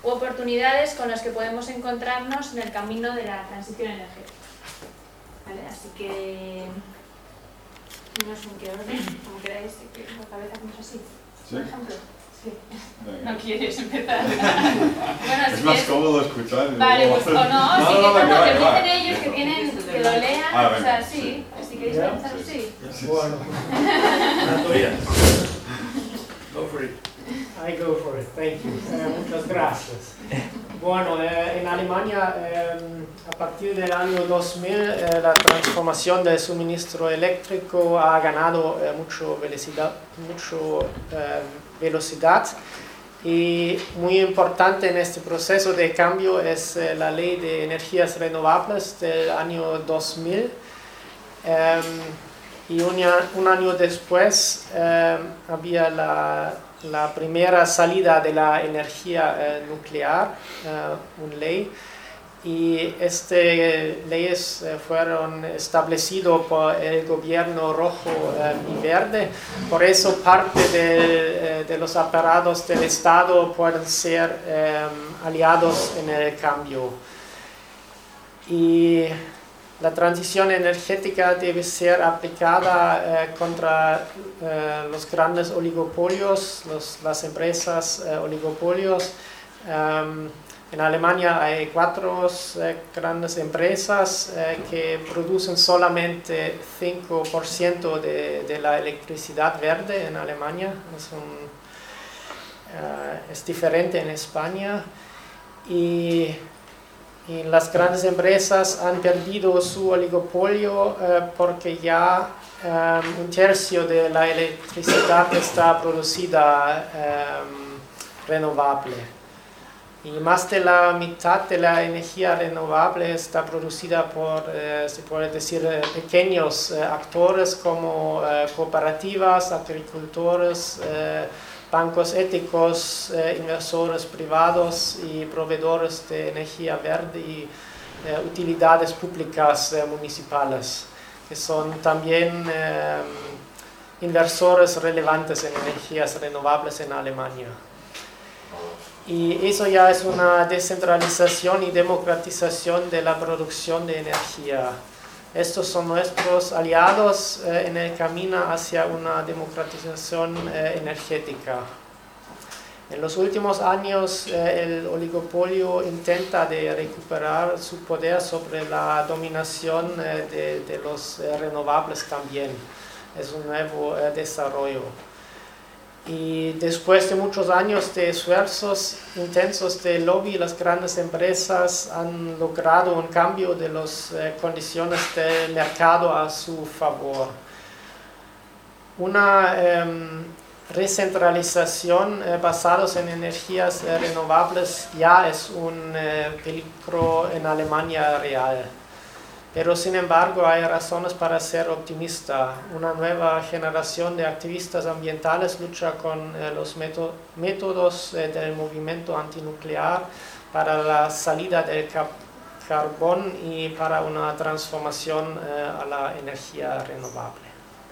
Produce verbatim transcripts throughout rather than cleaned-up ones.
u oportunidades con las que podemos encontrarnos en el camino de la transición energética. ¿Vale? Así que no sé en qué orden, como queráis, que la cabeza como es así, por ejemplo. Sí. No quieres empezar. Bueno, es si más quieres... cómodo escuchar. Vale, pues o no, no, si no, no, quieres, no, que va, dicen ellos que tienen, que lo lean, ah, o sea, venga, sí, sí. si queréis ¿Ya? empezar, sí. Sí. Sí. Bueno. Go for it. I go for it, thank you. Eh, muchas gracias. Bueno, eh, en Alemania, eh, a partir del año dos mil, eh, la transformación del suministro eléctrico ha ganado eh, mucho velocidad, mucho, eh, velocidad. Y muy importante en este proceso de cambio es eh, la ley de energías renovables del año dos mil. Eh, y un, un año después eh, había la, la primera salida de la energía eh, nuclear, eh, una ley. Y estas leyes eh, fueron establecidas por el gobierno rojo eh, y verde. Por eso parte de, eh, de los aparatos del Estado pueden ser eh, aliados en el cambio. Y la transición energética debe ser aplicada eh, contra eh, los grandes oligopolios, los, las empresas eh, oligopolios. Um, En Alemania hay cuatro eh, grandes empresas eh, que producen solamente cinco por ciento de, de la electricidad verde en Alemania. Es, un, uh, es diferente en España. Y, y las grandes empresas han perdido su oligopolio uh, porque ya um, un tercio de la electricidad está producida um, renovable. Y más de la mitad de la energía renovable está producida por, eh, se puede decir, eh, pequeños eh, actores como eh, cooperativas, agricultores, eh, bancos éticos, eh, inversores privados y proveedores de energía verde y eh, utilidades públicas eh, municipales, que son también eh, inversores relevantes en energías renovables en Alemania. Y eso ya es una descentralización y democratización de la producción de energía. Estos son nuestros aliados eh, en el camino hacia una democratización eh, energética. En los últimos años eh, el oligopolio intenta de recuperar su poder sobre la dominación eh, de, de los eh, renovables también. Es un nuevo eh, desarrollo. Y después de muchos años de esfuerzos intensos de lobby, las grandes empresas han logrado un cambio de las eh, condiciones del mercado a su favor. Una eh, recentralización eh, basada en energías eh, renovables ya es un eh, peligro en Alemania real. Pero sin embargo hay razones para ser optimista. Una nueva generación de activistas ambientales lucha con eh, los métodos eh, del movimiento antinuclear para la salida del carbón y para una transformación eh, a la energía renovable.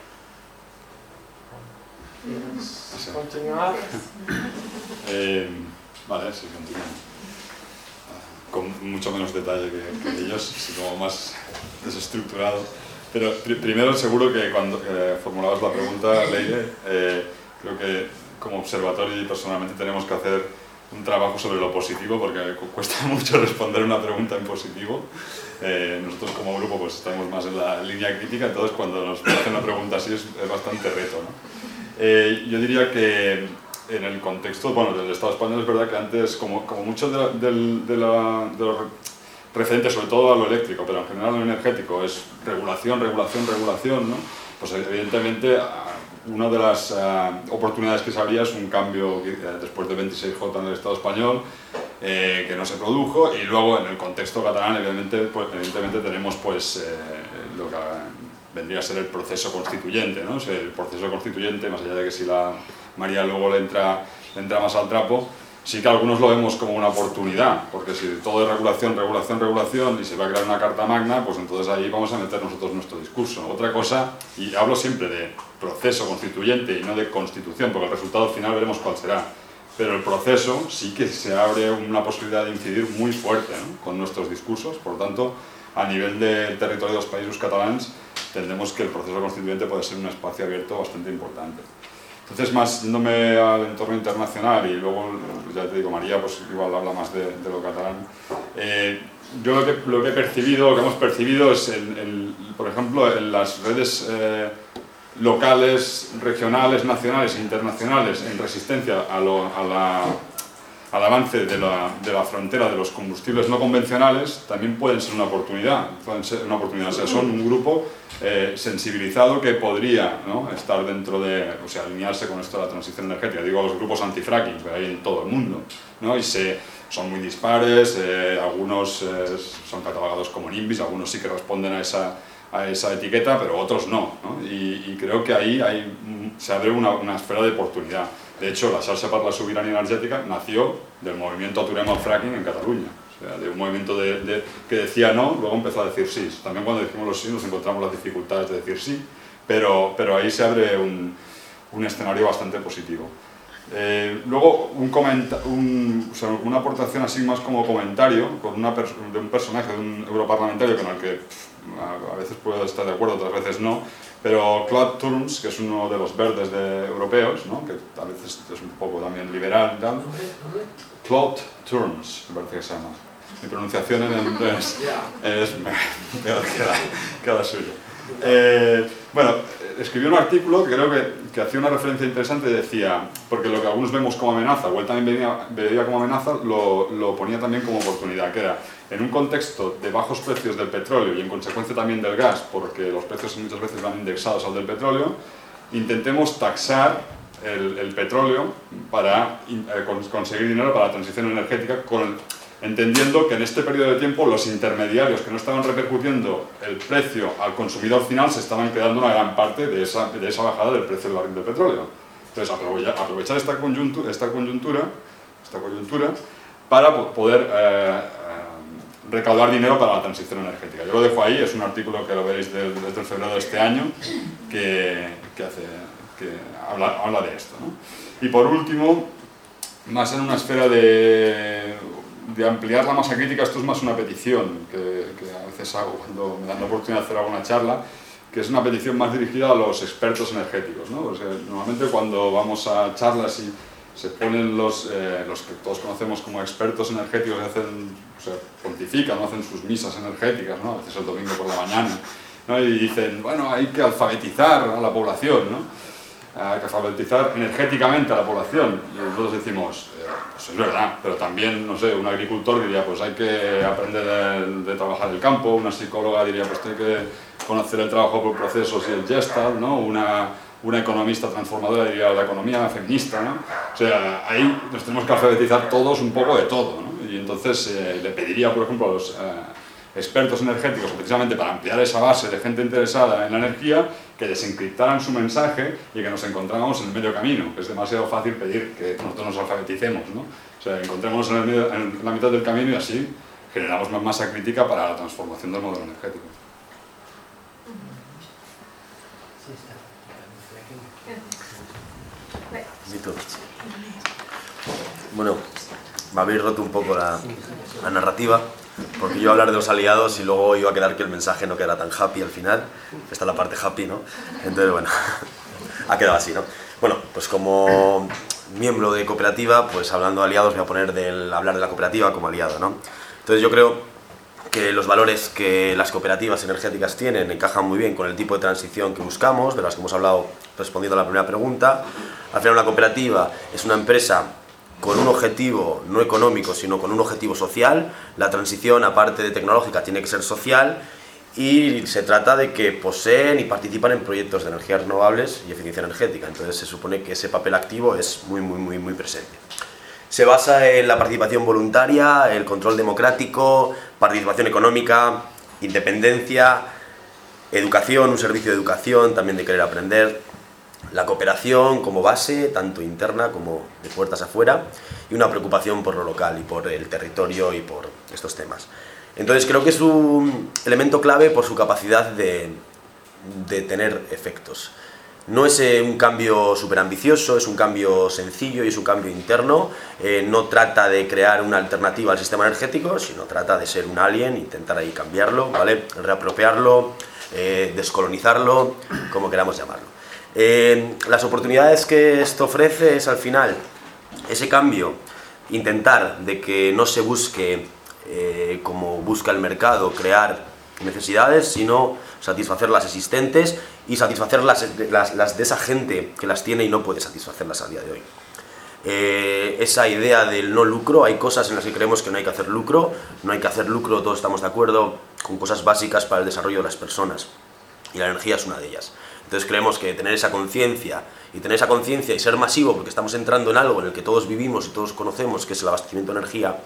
¿Quieres continuar? Eh, vale, sí, continuamos. Con mucho menos detalle que, que ellos, sino más desestructurado. Pero pr primero, seguro que cuando eh, formulabas la pregunta, Leire, eh, creo que como observatorio y personalmente tenemos que hacer un trabajo sobre lo positivo, porque cuesta mucho responder una pregunta en positivo. Eh, nosotros como grupo pues estamos más en la línea crítica, entonces cuando nos hacen una pregunta así es, es bastante reto, ¿no? Eh, yo diría que en el contexto, bueno, del Estado español es verdad que antes, como, como mucho de, la, de, de, la, de lo referente sobre todo a lo eléctrico, pero en general a lo energético, es regulación, regulación, regulación, ¿no? Pues evidentemente una de las uh, oportunidades que se abría es un cambio uh, después del veintiséis J en el Estado español, eh, que no se produjo, y luego en el contexto catalán evidentemente, pues, evidentemente tenemos pues, eh, lo que vendría a ser el proceso constituyente, ¿no? O sea, el proceso constituyente, más allá de que si la María luego le entra, le entra más al trapo, sí que algunos lo vemos como una oportunidad, porque si todo es regulación, regulación, regulación y se va a crear una carta magna, pues entonces ahí vamos a meter nosotros nuestro discurso. Otra cosa, y hablo siempre de proceso constituyente y no de constitución, porque el resultado final veremos cuál será, pero el proceso sí que se abre una posibilidad de incidir muy fuerte, ¿no?, con nuestros discursos. Por lo tanto, a nivel del territorio de los Països Catalans, entendemos que el proceso constituyente puede ser un espacio abierto bastante importante. Entonces, más yéndome al entorno internacional, y luego, ya te digo, María pues igual habla más de, de lo catalán, eh, yo lo que, lo que he percibido, lo que hemos percibido es, en, en, por ejemplo, en las redes eh, locales, regionales, nacionales e internacionales en resistencia a, lo, a la, al avance de la, de la frontera de los combustibles no convencionales, también pueden ser una oportunidad, pueden ser una oportunidad. O sea, son un grupo eh, sensibilizado que podría, ¿no?, estar dentro de, o sea, alinearse con esto de la transición energética. Digo, los grupos anti-fracking, que hay en todo el mundo, ¿no?, y se, son muy dispares, eh, algunos eh, son catalogados como NIMBYs, algunos sí que responden a esa, a esa etiqueta, pero otros no, ¿no? Y, y creo que ahí hay, se abre una, una esfera de oportunidad. De hecho, la Xarxa per la Sobirania Energètica nació del movimiento Aturem el Fracking en Cataluña. O sea, de un movimiento de, de, que decía no, luego empezó a decir sí. También cuando decimos los sí nos encontramos las dificultades de decir sí, pero, pero ahí se abre un, un escenario bastante positivo. Eh, luego, un un, o sea, una aportación así más como comentario con una de un personaje, de un europarlamentario con el que pff, a, a veces puedo estar de acuerdo, otras veces no, pero Claude Turmes, que es uno de los verdes de, europeos, ¿no?, que a veces es un poco también liberal y tal. Claude Turmes, me parece que se llama. Mi pronunciación en inglés es peor que la, que la suya. Eh, bueno, escribió un artículo que creo que, que hacía una referencia interesante y decía, porque lo que algunos vemos como amenaza, o él también veía, veía como amenaza, lo, lo ponía también como oportunidad, que era, en un contexto de bajos precios del petróleo y en consecuencia también del gas, porque los precios muchas veces van indexados al del petróleo, intentemos taxar el, el petróleo para eh, conseguir dinero para la transición energética, con el, entendiendo que en este periodo de tiempo los intermediarios que no estaban repercutiendo el precio al consumidor final se estaban quedando una gran parte de esa, de esa bajada del precio del barril de petróleo. Entonces, aprovechar esta coyuntura, esta coyuntura, esta coyuntura para poder eh, eh, recaudar dinero para la transición energética. Yo lo dejo ahí, es un artículo que lo veréis desde el febrero de este año que, que, hace, que habla, habla de esto, ¿no? Y por último, más en una esfera de, de ampliar la masa crítica, esto es más una petición que, que a veces hago cuando me dan la oportunidad de hacer alguna charla, que es una petición más dirigida a los expertos energéticos, ¿no? Porque normalmente cuando vamos a charlas y se ponen los, eh, los que todos conocemos como expertos energéticos, que hacen, o sea, pontifican, ¿no?, hacen sus misas energéticas, ¿no?, a veces el domingo por la mañana, ¿no?, y dicen, bueno, hay que alfabetizar a la población, ¿no?, hay que alfabetizar energéticamente a la población. Y nosotros decimos, eh, pues es verdad, pero también, no sé, un agricultor diría, pues hay que aprender de, de trabajar el campo, una psicóloga diría, pues hay que conocer el trabajo por procesos y el Gestalt, ¿no?, una, una economista transformadora diría la economía feminista, ¿no? O sea, ahí nos tenemos que alfabetizar todos un poco de todo, ¿no? Y entonces eh, le pediría, por ejemplo, a los eh, expertos energéticos, precisamente para ampliar esa base de gente interesada en la energía, que desencriptaran su mensaje y que nos encontráramos en el medio camino, que es demasiado fácil pedir que nosotros nos alfabeticemos, ¿no? O sea, encontrémonos en, el medio, en la mitad del camino y así generamos más masa crítica para la transformación del modelo energético. Bueno, me habéis roto un poco la, la narrativa, porque yo iba a hablar de los aliados y luego iba a quedar que el mensaje no quedara tan happy al final. Esta es la parte happy, ¿no? Entonces, bueno, ha quedado así, ¿no? Bueno, pues como miembro de cooperativa, pues hablando de aliados, voy a poner del hablar de la cooperativa como aliado, ¿no? Entonces yo creo que los valores que las cooperativas energéticas tienen encajan muy bien con el tipo de transición que buscamos, de las que hemos hablado respondiendo a la primera pregunta. Al final, una cooperativa es una empresa con un objetivo no económico, sino con un objetivo social. La transición, aparte de tecnológica, tiene que ser social y se trata de que poseen y participan en proyectos de energías renovables y eficiencia energética. Entonces se supone que ese papel activo es muy, muy, muy, muy presente. Se basa en la participación voluntaria, el control democrático, participación económica, independencia, educación, un servicio de educación, también de querer aprender, la cooperación como base, tanto interna como de puertas afuera, y una preocupación por lo local y por el territorio y por estos temas. Entonces creo que es un elemento clave por su capacidad de, de tener efectos. No es eh, un cambio súper ambicioso, es un cambio sencillo y es un cambio interno. Eh, no trata de crear una alternativa al sistema energético, sino trata de ser un alien, intentar ahí cambiarlo, ¿vale? Reapropiarlo, eh, descolonizarlo, como queramos llamarlo. Eh, las oportunidades que esto ofrece es al final ese cambio, intentar de que no se busque, eh, como busca el mercado, crear necesidades, sino satisfacer las existentes y satisfacer las, las, las de esa gente que las tiene y no puede satisfacerlas a día de hoy. Eh, esa idea del no lucro, hay cosas en las que creemos que no hay que hacer lucro, no hay que hacer lucro, todos estamos de acuerdo con cosas básicas para el desarrollo de las personas y la energía es una de ellas. Entonces creemos que tener esa conciencia y tener esa conciencia y ser masivo, porque estamos entrando en algo en el que todos vivimos y todos conocemos, que es el abastecimiento de energía,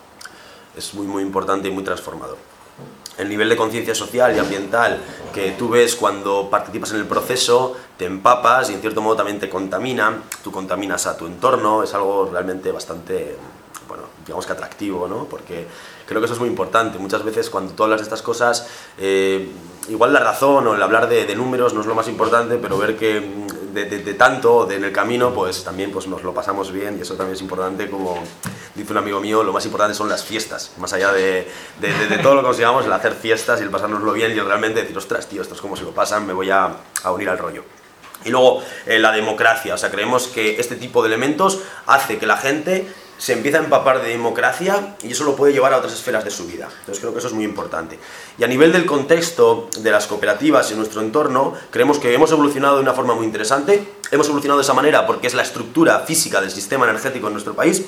es muy muy importante y muy transformador. El nivel de conciencia social y ambiental que tú ves cuando participas en el proceso, te empapas y en cierto modo también te contamina, tú contaminas a tu entorno, es algo realmente bastante, bueno, digamos que atractivo, ¿no? Porque creo que eso es muy importante. Muchas veces cuando tú hablas de estas cosas, eh, igual la razón o el hablar de, de números no es lo más importante, pero ver que de, de, de tanto de en el camino, pues también pues, nos lo pasamos bien y eso también es importante. Como dice un amigo mío, lo más importante son las fiestas, más allá de, de, de, de todo lo que consigamos, el hacer fiestas y el pasárnoslo bien y el realmente decir, ostras, tío, esto es como se lo pasan, me voy a, a unir al rollo. Y luego eh, la democracia, o sea, creemos que este tipo de elementos hace que la gente se empiece a empapar de democracia y eso lo puede llevar a otras esferas de su vida. Entonces creo que eso es muy importante. Y a nivel del contexto de las cooperativas y nuestro entorno, creemos que hemos evolucionado de una forma muy interesante. Hemos evolucionado de esa manera porque es la estructura física del sistema energético en nuestro país.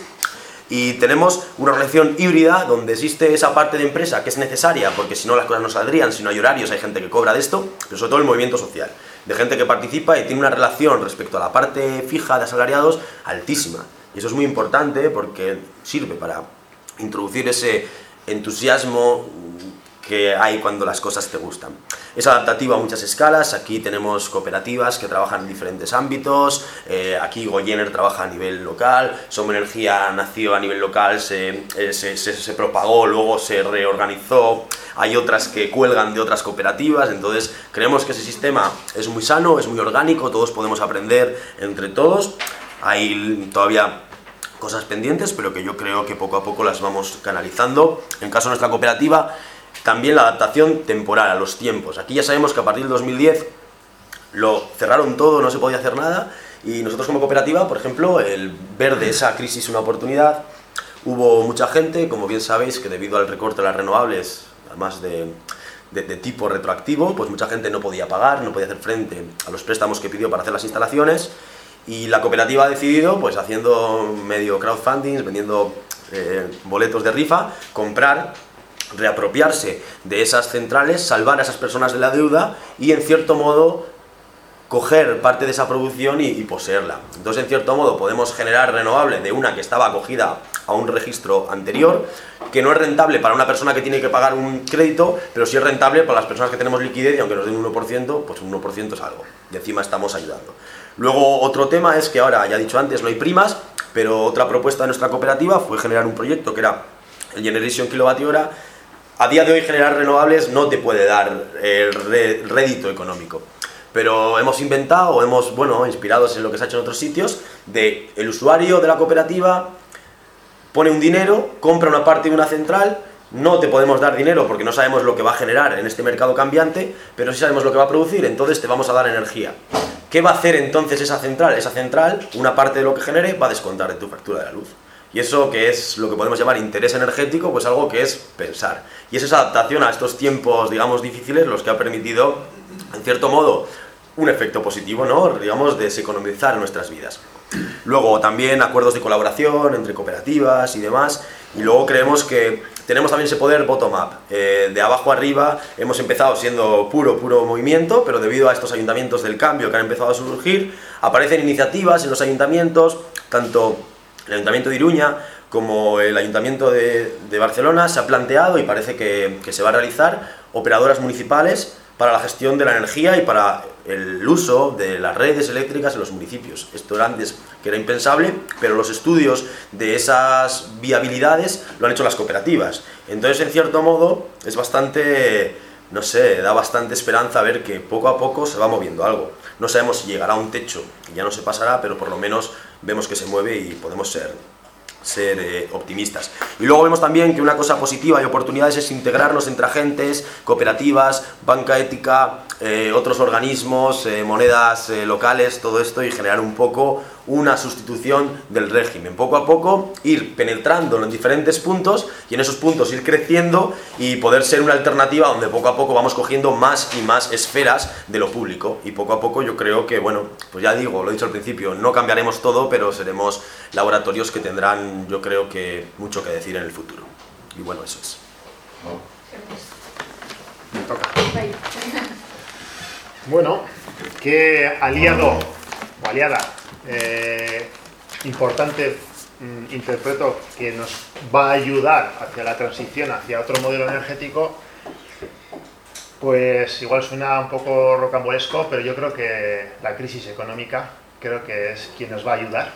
Y tenemos una relación híbrida donde existe esa parte de empresa que es necesaria, porque si no las cosas no saldrían, si no hay horarios, hay gente que cobra de esto, pero sobre todo el movimiento social, de gente que participa y tiene una relación respecto a la parte fija de asalariados altísima. Y eso es muy importante porque sirve para introducir ese entusiasmo que hay cuando las cosas te gustan. Es adaptativo a muchas escalas, aquí tenemos cooperativas que trabajan en diferentes ámbitos, eh, aquí Goyener trabaja a nivel local, Soma Energía nació a nivel local, se, eh, se, se, se propagó, luego se reorganizó, hay otras que cuelgan de otras cooperativas, entonces creemos que ese sistema es muy sano, es muy orgánico, todos podemos aprender entre todos, hay todavía cosas pendientes, pero que yo creo que poco a poco las vamos canalizando. En caso de nuestra cooperativa, también la adaptación temporal a los tiempos. Aquí ya sabemos que a partir del dos mil diez lo cerraron todo, no se podía hacer nada, y nosotros como cooperativa, por ejemplo, el ver de esa crisis una oportunidad, hubo mucha gente, como bien sabéis, que debido al recorte de las renovables, además de, de, de tipo retroactivo, pues mucha gente no podía pagar, no podía hacer frente a los préstamos que pidió para hacer las instalaciones, y la cooperativa ha decidido, pues haciendo medio crowdfunding, vendiendo eh, boletos de rifa, comprar, reapropiarse de esas centrales, salvar a esas personas de la deuda y en cierto modo coger parte de esa producción y, y poseerla. Entonces en cierto modo podemos generar renovable de una que estaba acogida a un registro anterior, que no es rentable para una persona que tiene que pagar un crédito, pero sí es rentable para las personas que tenemos liquidez y aunque nos den un uno por ciento, pues un uno por ciento es algo y encima estamos ayudando. Luego otro tema es que ahora, ya he dicho antes, no hay primas, pero otra propuesta de nuestra cooperativa fue generar un proyecto que era el Generation Kilovatio Hora. A día de hoy generar renovables no te puede dar el rédito económico, pero hemos inventado, hemos, bueno, inspirados en lo que se ha hecho en otros sitios, de el usuario de la cooperativa pone un dinero, compra una parte de una central, no te podemos dar dinero porque no sabemos lo que va a generar en este mercado cambiante, pero sí sabemos lo que va a producir, entonces te vamos a dar energía. ¿Qué va a hacer entonces esa central? Esa central, una parte de lo que genere, va a descontar de tu factura de la luz. Y eso que es lo que podemos llamar interés energético, pues algo que es pensar. Y es esa adaptación a estos tiempos, digamos, difíciles, los que ha permitido, en cierto modo, un efecto positivo, ¿no? Digamos, de economizar nuestras vidas. Luego también acuerdos de colaboración entre cooperativas y demás. Y luego creemos que tenemos también ese poder bottom-up. Eh, de abajo arriba hemos empezado siendo puro, puro movimiento, pero debido a estos ayuntamientos del cambio que han empezado a surgir, aparecen iniciativas en los ayuntamientos, tanto el Ayuntamiento de Iruña como el Ayuntamiento de, de Barcelona se ha planteado y parece que, que se va a realizar operadoras municipales para la gestión de la energía y para el uso de las redes eléctricas en los municipios. Esto era antes que era impensable, pero los estudios de esas viabilidades lo han hecho las cooperativas. Entonces, en cierto modo, es bastante no sé, da bastante esperanza ver que poco a poco se va moviendo algo. No sabemos si llegará a un techo y ya no se pasará, pero por lo menos vemos que se mueve y podemos ser, ser eh, optimistas. Y luego vemos también que una cosa positiva y oportunidades es integrarnos entre agentes, cooperativas, banca ética, eh, otros organismos, eh, monedas eh, locales, todo esto, y generar un poco una sustitución del régimen. Poco a poco ir penetrándolo en diferentes puntos y en esos puntos ir creciendo y poder ser una alternativa donde poco a poco vamos cogiendo más y más esferas de lo público. Y poco a poco yo creo que, bueno, pues ya digo, lo he dicho al principio, no cambiaremos todo, pero seremos laboratorios que tendrán, yo creo que, mucho que decir en el futuro. Y bueno, eso es. Me toca. Bueno, ¿qué aliado o aliada eh, importante mm, interpreto que nos va a ayudar hacia la transición, hacia otro modelo energético? Pues igual suena un poco rocambolesco, pero yo creo que la crisis económica creo que es quien nos va a ayudar.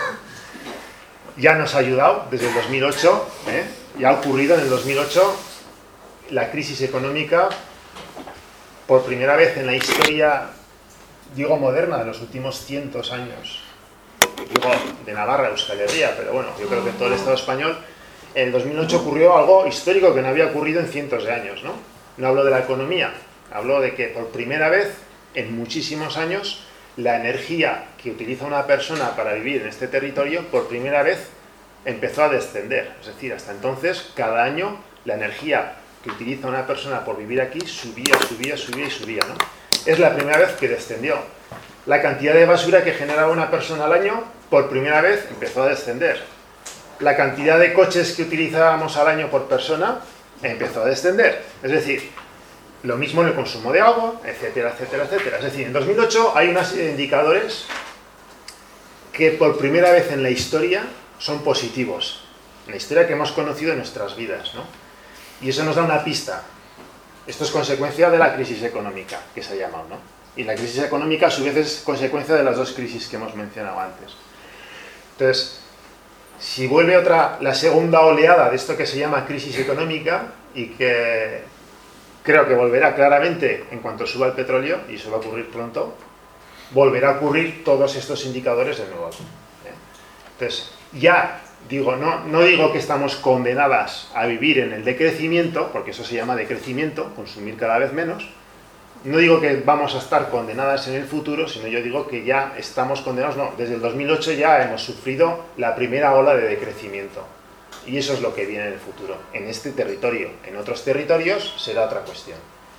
Ya nos ha ayudado desde el dos mil ocho, ¿eh? Ya ha ocurrido en el dos mil ocho la crisis económica. Por primera vez en la historia, digo moderna, de los últimos cientos años, digo de Navarra, Euskal Herria, pero bueno, yo creo que en todo el Estado español, en el dos mil ocho ocurrió algo histórico que no había ocurrido en cientos de años, ¿no? No hablo de la economía, hablo de que por primera vez en muchísimos años la energía que utiliza una persona para vivir en este territorio, por primera vez empezó a descender. Es decir, hasta entonces, cada año, la energía que utiliza una persona por vivir aquí subía, subía, subía y subía, ¿no? Es la primera vez que descendió. La cantidad de basura que generaba una persona al año, por primera vez empezó a descender. La cantidad de coches que utilizábamos al año por persona empezó a descender. Es decir, lo mismo en el consumo de agua, etcétera, etcétera, etcétera. Es decir, en dos mil ocho hay una serie de indicadores que por primera vez en la historia son positivos. En la historia que hemos conocido en nuestras vidas, ¿no? Y eso nos da una pista. Esto es consecuencia de la crisis económica, que se ha llamado, ¿no? Y la crisis económica, a su vez, es consecuencia de las dos crisis que hemos mencionado antes. Entonces, si vuelve otra, la segunda oleada de esto que se llama crisis económica, y que creo que volverá claramente en cuanto suba el petróleo, y eso va a ocurrir pronto, volverá a ocurrir todos estos indicadores de nuevo. ¿eh? Entonces, ya... Digo, no, no digo que estamos condenadas a vivir en el decrecimiento, porque eso se llama decrecimiento, consumir cada vez menos. No digo que vamos a estar condenadas en el futuro, sino yo digo que ya estamos condenados, no, desde el dos mil ocho ya hemos sufrido la primera ola de decrecimiento. Y eso es lo que viene en el futuro, en este territorio. En otros territorios será otra cuestión.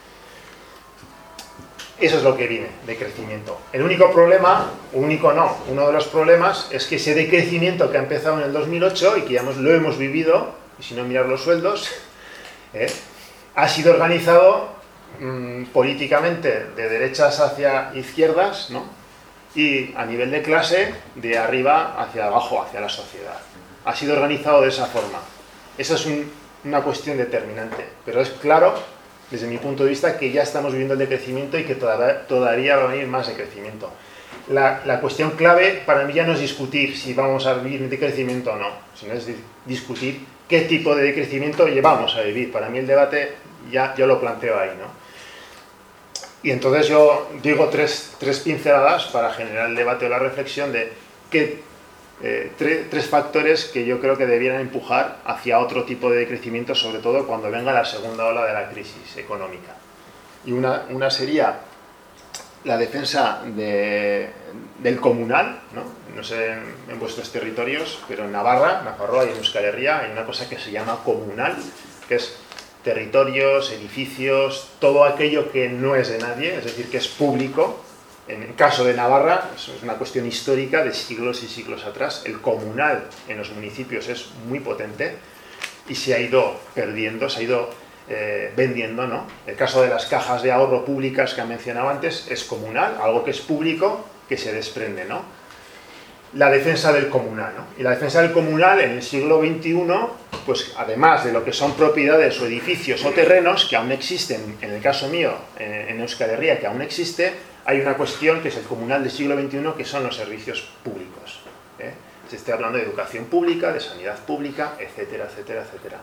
Eso es lo que viene, de crecimiento. El único problema, único no, uno de los problemas es que ese decrecimiento que ha empezado en el dos mil ocho y que ya hemos, lo hemos vivido, y si no mirar los sueldos, ¿eh? ha sido organizado mmm, políticamente de derechas hacia izquierdas, ¿no? Y a nivel de clase, de arriba hacia abajo, hacia la sociedad. Ha sido organizado de esa forma. Esa es un, una cuestión determinante, pero es claro, desde mi punto de vista, que ya estamos viviendo el decrecimiento y que todavía, todavía va a venir más decrecimiento. La, la cuestión clave para mí ya no es discutir si vamos a vivir en decrecimiento o no, sino es discutir qué tipo de decrecimiento llevamos a vivir. Para mí el debate ya yo lo planteo ahí, ¿no? Y entonces yo digo tres, tres pinceladas para generar el debate o la reflexión de qué Eh, tre tres factores que yo creo que debieran empujar hacia otro tipo de crecimiento, sobre todo cuando venga la segunda ola de la crisis económica. Y una, una sería la defensa de, del comunal, ¿no? No sé en, en vuestros territorios, pero en Navarra, Nafarroa y en Euskal Herria hay una cosa que se llama comunal, que es territorios, edificios, todo aquello que no es de nadie, es decir, que es público. En el caso de Navarra, eso es una cuestión histórica de siglos y siglos atrás. El comunal en los municipios es muy potente y se ha ido perdiendo, se ha ido eh, vendiendo, ¿no? El caso de las cajas de ahorro públicas que han mencionado antes es comunal, algo que es público, que se desprende, ¿no? La defensa del comunal, ¿no? Y la defensa del comunal en el siglo veintiuno, pues además de lo que son propiedades o edificios o terrenos que aún existen, en el caso mío, en, en Euskal Herria, que aún existe, hay una cuestión que es el comunal del siglo veintiuno, que son los servicios públicos. ¿eh? Se está hablando de educación pública, de sanidad pública, etcétera, etcétera, etcétera.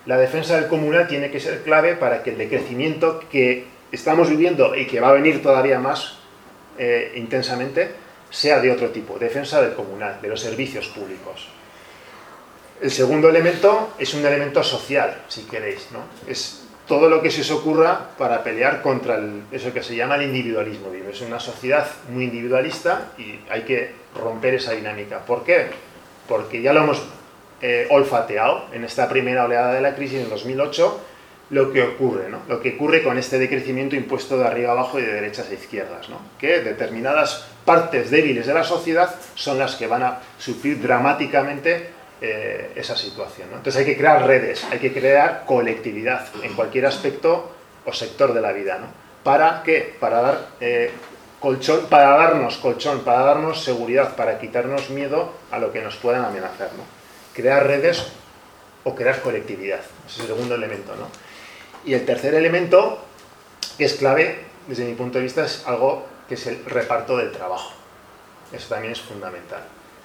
La defensa del comunal tiene que ser clave para que el decrecimiento que estamos viviendo y que va a venir todavía más eh, intensamente sea de otro tipo, defensa del comunal, de los servicios públicos. El segundo elemento es un elemento social, si queréis, ¿no? Es todo lo que se os ocurra para pelear contra el, eso que se llama el individualismo. Es una sociedad muy individualista y hay que romper esa dinámica. ¿Por qué? Porque ya lo hemos eh, olfateado en esta primera oleada de la crisis en dos mil ocho, lo que ocurre, ¿no? Lo que ocurre con este decrecimiento impuesto de arriba abajo y de derechas a izquierdas, ¿no? Que determinadas partes débiles de la sociedad son las que van a sufrir dramáticamente eh, esa situación, ¿no? Entonces hay que crear redes, hay que crear colectividad en cualquier aspecto o sector de la vida, ¿no? ¿Para qué? Para dar eh, colchón, para darnos colchón, para darnos seguridad, para quitarnos miedo a lo que nos puedan amenazar, ¿no? Crear redes o crear colectividad, ese es el segundo elemento, ¿no? Y el tercer elemento, que es clave, desde mi punto de vista, es algo que es el reparto del trabajo. Eso también es fundamental.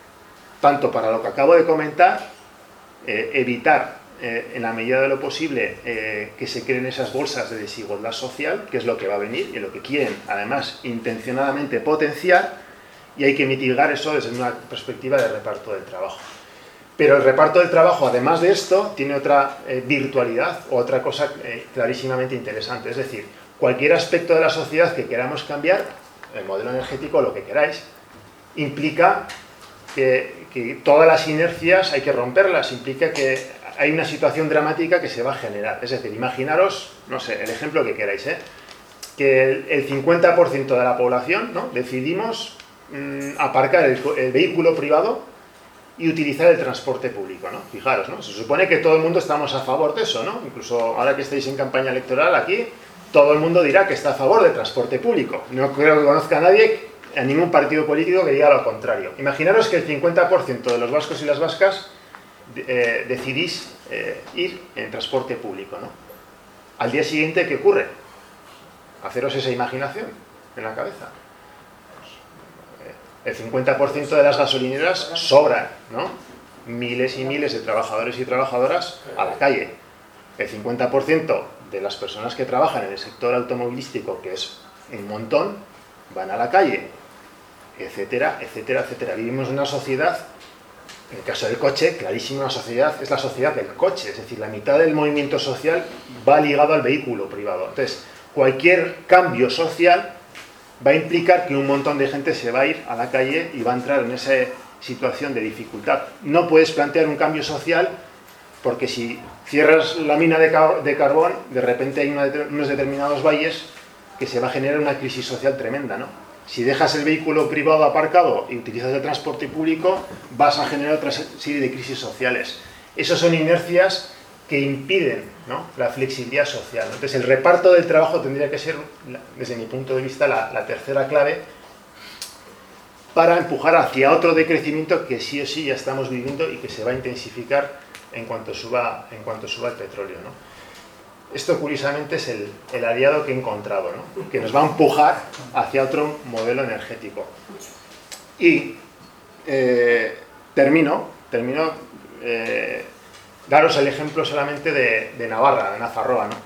Tanto para lo que acabo de comentar, eh, evitar, eh, en la medida de lo posible, eh, que se creen esas bolsas de desigualdad social, que es lo que va a venir y lo que quieren, además, intencionadamente potenciar, y hay que mitigar eso desde una perspectiva de reparto del trabajo. Pero el reparto del trabajo, además de esto, tiene otra eh, virtualidad o otra cosa eh, clarísimamente interesante. Es decir, cualquier aspecto de la sociedad que queramos cambiar, el modelo energético, lo que queráis, implica que, que todas las inercias hay que romperlas, implica que hay una situación dramática que se va a generar. Es decir, imaginaros, no sé, el ejemplo que queráis, ¿eh? que el, el cincuenta por ciento de la población, ¿no? decidimos mmm, aparcar el, el vehículo privado y utilizar el transporte público, ¿no? Fijaros, ¿no? Se supone que todo el mundo estamos a favor de eso, ¿no? Incluso ahora que estáis en campaña electoral aquí, todo el mundo dirá que está a favor del transporte público. No creo que conozca a nadie, a ningún partido político que diga lo contrario. Imaginaros que el cincuenta por ciento de los vascos y las vascas eh, decidís eh, ir en transporte público, ¿no? Al día siguiente, ¿qué ocurre? Haceros esa imaginación en la cabeza. El cincuenta por ciento de las gasolineras sobran, ¿no? Miles y miles de trabajadores y trabajadoras a la calle. El cincuenta por ciento de las personas que trabajan en el sector automovilístico, que es un montón, van a la calle, etcétera, etcétera, etcétera. Vivimos en una sociedad, en el caso del coche, clarísima una sociedad, es la sociedad del coche, es decir, la mitad del movimiento social va ligado al vehículo privado. Entonces, cualquier cambio social va a implicar que un montón de gente se va a ir a la calle y va a entrar en esa situación de dificultad. No puedes plantear un cambio social porque si cierras la mina de, car de carbón, de repente hay una de unos determinados valles que se va a generar una crisis social tremenda, ¿no? Si dejas el vehículo privado aparcado y utilizas el transporte público, vas a generar otra serie de crisis sociales. Esas son inercias que impiden, ¿no? la flexibilidad social. Entonces, el reparto del trabajo tendría que ser, desde mi punto de vista, la, la tercera clave para empujar hacia otro decrecimiento que sí o sí ya estamos viviendo y que se va a intensificar en cuanto suba, en cuanto suba el petróleo, ¿no? Esto, curiosamente, es el, el aliado que he encontrado, ¿no? que nos va a empujar hacia otro modelo energético. Y eh, termino, termino eh, daros el ejemplo solamente de, de Navarra, de Nafarroa, ¿no?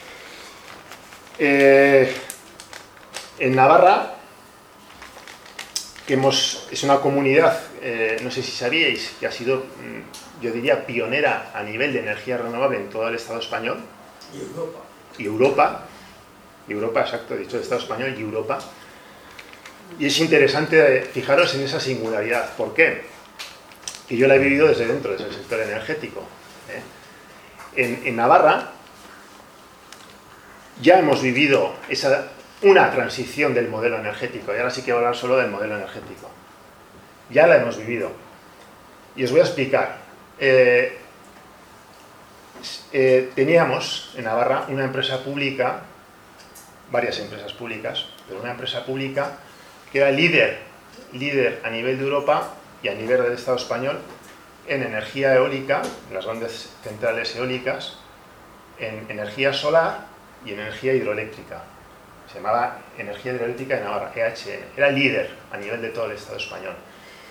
Eh, en Navarra, que hemos, es una comunidad, eh, no sé si sabíais, que ha sido, yo diría, pionera a nivel de energía renovable en todo el Estado español. Y Europa. Y Europa, Europa, exacto, he dicho el Estado español y Europa. Y es interesante fijaros en esa singularidad. ¿Por qué? Que yo la he vivido desde dentro, desde el sector energético. ¿eh? En, en Navarra ya hemos vivido esa, una transición del modelo energético, y ahora sí que voy a hablar solo del modelo energético. Ya la hemos vivido. Y os voy a explicar. Eh, eh, teníamos en Navarra una empresa pública, varias empresas públicas, pero una empresa pública que era líder, líder a nivel de Europa y a nivel del Estado español en energía eólica, en las grandes centrales eólicas, en energía solar y en energía hidroeléctrica. Se llamaba Energía Hidroeléctrica de Navarra, E H N. Era líder a nivel de todo el Estado español.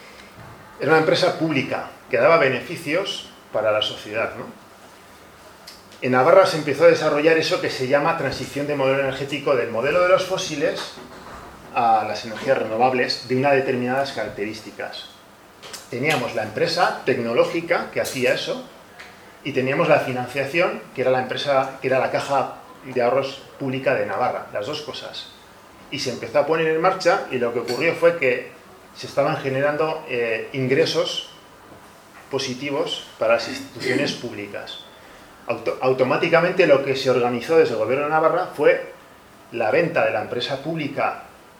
Era una empresa pública que daba beneficios para la sociedad, ¿no? en Navarra se empezó a desarrollar eso que se llama transición de modelo energético del modelo de los fósiles a las energías renovables de unas determinadas características. Teníamos la empresa tecnológica que hacía eso y teníamos la financiación, que era la empresa, que era la Caja de Ahorros Pública de Navarra, las dos cosas. Y se empezó a poner en marcha y lo que ocurrió fue que se estaban generando eh, ingresos positivos para las instituciones públicas. Auto, automáticamente lo que se organizó desde el gobierno de Navarra fue la venta de la empresa pública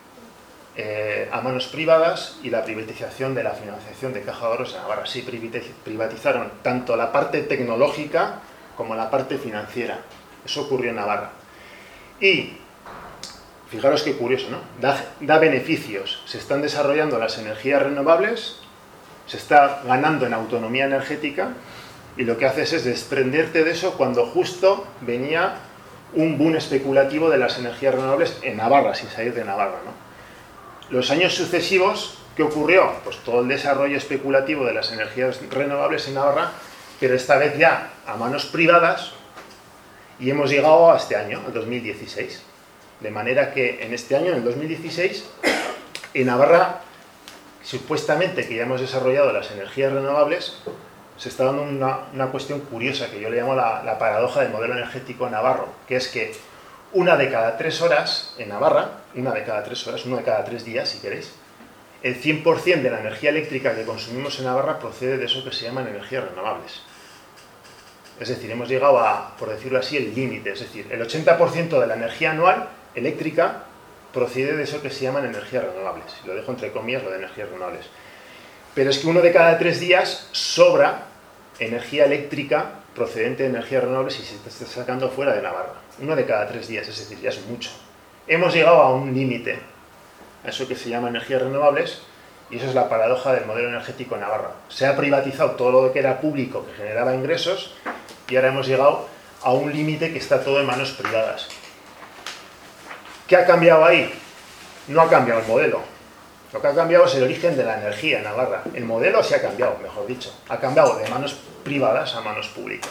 eh, a manos privadas y la privatización de la financiación de Caja de Ahorros de Navarra. Sí, privatizaron tanto la parte tecnológica como la parte financiera. Eso ocurrió en Navarra. Y fijaros qué curioso, ¿no? Da, da beneficios. Se están desarrollando las energías renovables, se está ganando en autonomía energética y lo que haces es desprenderte de eso cuando justo venía un boom especulativo de las energías renovables en Navarra, sin salir de Navarra, ¿no? Los años sucesivos, ¿qué ocurrió? Pues todo el desarrollo especulativo de las energías renovables en Navarra, pero esta vez ya a manos privadas y hemos llegado a este año, al dos mil dieciséis. De manera que en este año, en el dos mil dieciséis, en Navarra, supuestamente que ya hemos desarrollado las energías renovables, se está dando una, una cuestión curiosa que yo le llamo la, la paradoja del modelo energético navarro, que es que una de cada tres horas en Navarra, una de cada tres horas, uno de cada tres días, si queréis, el cien por cien de la energía eléctrica que consumimos en Navarra procede de eso que se llaman energías renovables. Es decir, hemos llegado a, por decirlo así, el límite. Es decir, el ochenta por ciento de la energía anual eléctrica procede de eso que se llaman energías renovables. Lo dejo entre comillas, lo de energías renovables. Pero es que uno de cada tres días sobra energía eléctrica procedente de energías renovables y se está sacando fuera de Navarra. Uno de cada tres días, es decir, ya es mucho. Hemos llegado a un límite, a eso que se llama energías renovables, y eso es la paradoja del modelo energético en Navarra. Se ha privatizado todo lo que era público, que generaba ingresos, y ahora hemos llegado a un límite que está todo en manos privadas. ¿Qué ha cambiado ahí? No ha cambiado el modelo. Lo que ha cambiado es el origen de la energía en Navarra. El modelo se ha cambiado, mejor dicho. Ha cambiado de manos privadas a manos públicas.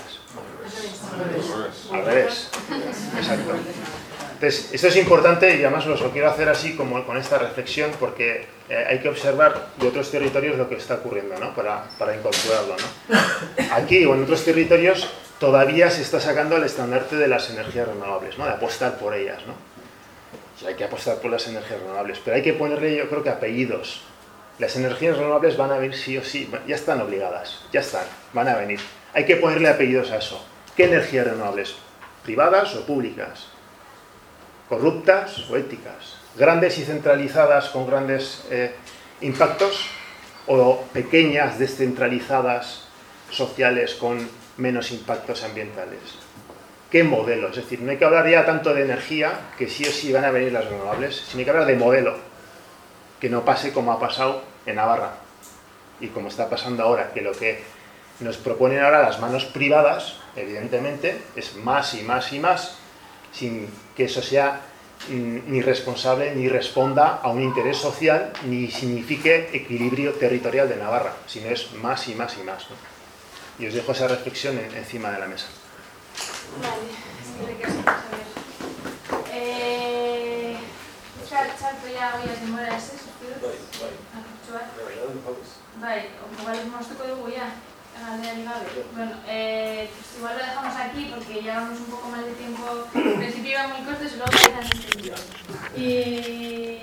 Al revés. Exacto. Entonces, esto es importante y además os lo quiero hacer así como con esta reflexión porque eh, hay que observar de otros territorios lo que está ocurriendo, ¿no? Para, para incorporarlo, ¿no? Aquí o en otros territorios todavía se está sacando el estandarte de las energías renovables, ¿no? De apostar por ellas, ¿no? O sea, hay que apostar por las energías renovables, pero hay que ponerle, yo creo que apellidos. Las energías renovables van a venir sí o sí, ya están obligadas, ya están, van a venir. Hay que ponerle apellidos a eso. ¿Qué energías renovables? ¿Privadas o públicas? ¿Corruptas o éticas? ¿Grandes y centralizadas con grandes eh, impactos? ¿O pequeñas, descentralizadas, sociales con menos impactos ambientales? ¿Qué modelo? Es decir, no hay que hablar ya tanto de energía, que sí o sí van a venir las renovables, sino hay que hablar de modelo, que no pase como ha pasado en Navarra y como está pasando ahora, que lo que nos proponen ahora las manos privadas, evidentemente, es más y más y más, sin que eso sea ni responsable ni responda a un interés social ni signifique equilibrio territorial de Navarra, sino es más y más y más, ¿no? Y os dejo esa reflexión en, encima de la mesa. Vale, es que le quiero saber. Eh, Txarto ja goiaz denbora ez ez? Bai, igual moztuko dugu ya, galdeari gabe. Bueno, eh, pues igual lo dejamos aquí porque llevamos un poco más de tiempo. En principio iba muy cortos y luego empiezan a Y